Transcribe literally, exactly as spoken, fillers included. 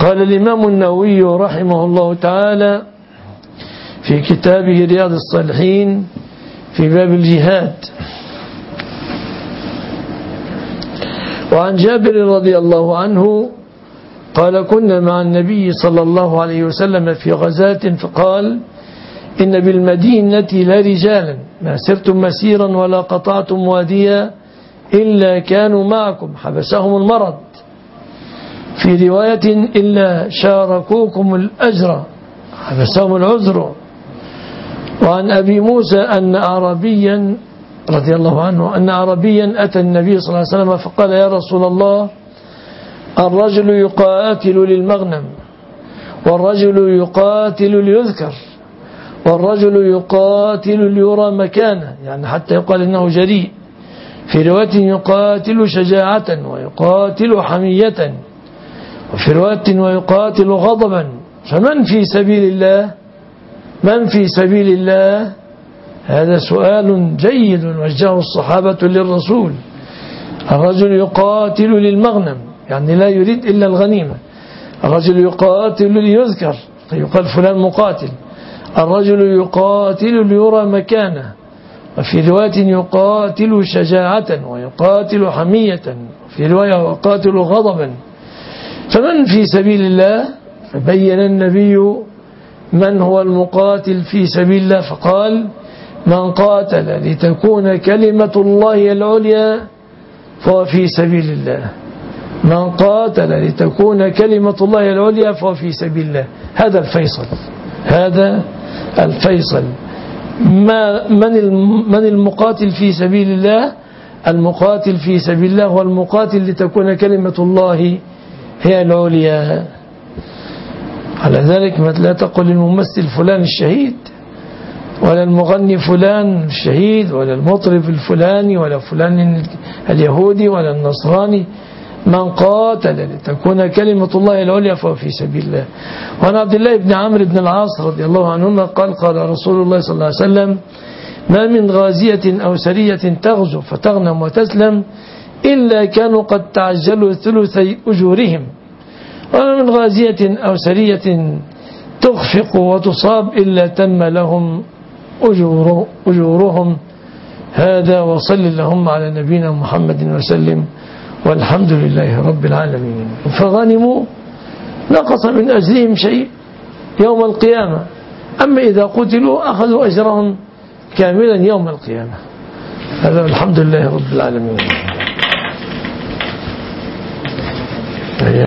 قال الإمام النووي رحمه الله تعالى في كتابه رياض الصالحين في باب الجهاد: وعن جابر رضي الله عنه قال: كنا مع النبي صلى الله عليه وسلم في غزاة فقال: إن بالمدينة لرجالا ما سرتم مسيرا ولا قطعتم واديا إلا كانوا معكم حبسهم المرض، في رواية إلا شاركوكم الأجر حبسهم العذر. وعن أبي موسى أن أعرابيا رضي الله عنه أن أعرابيا أتى النبي صلى الله عليه وسلم فقال: يا رسول الله، الرجل يقاتل للمغنم، والرجل يقاتل ليذكر، والرجل يقاتل ليرى مكانه، يعني حتى يقال إنه جريء. في رواية يقاتل شجاعة ويقاتل حمية، وفي رواية ويقاتل غضبا. فمن في سبيل الله؟ من في سبيل الله؟ هذا سؤال جيد وجهه الصحابة للرسول. الرجل يقاتل للمغنم، يعني لا يريد إلا الغنيمة. الرجل يقاتل ليذكر، يقال فلان مقاتل. الرجل يقاتل ليرى مكانه، وفي رواية يقاتل شجاعة ويقاتل حمية، وفي رواية يقاتل غضبا. فمن في سبيل الله؟ فبين النبي من هو المقاتل في سبيل الله فقال: من قاتل لتكون كلمة الله العليا فهو في سبيل الله. من قاتل لتكون كلمة الله العليا فهو في سبيل الله. هذا الفيصل، هذا الفيصل. ما من من المقاتل في سبيل الله؟ المقاتل في سبيل الله هو المقاتل لتكون كلمة الله هي العليا. على ذلك لا تقل الممثل فلان الشهيد، ولا المغني فلان الشهيد، ولا المطرب الفلاني، ولا فلان اليهودي، ولا النصراني. من قاتل لتكون كلمة الله العليا فهو في سبيل الله. وعن عبد الله بن عمرو بن العاص رضي الله عنهما قال: قال رسول الله صلى الله عليه وسلم: ما من غازية أو سرية تغزو فتغنم وتسلم إلا كانوا قد تعجلوا ثلثي أجورهم، وما من غازية أو سرية تخفق وتصاب إلا تم لهم أجور أجورهم. هذا، وصل اللهم على نبينا محمد وسلم، والحمد لله رب العالمين. فغنموا نقص من أجرهم شيء يوم القيامة، أما إذا قتلوا أخذوا أجرهم كاملا يوم القيامة. هذا الحمد لله رب العالمين.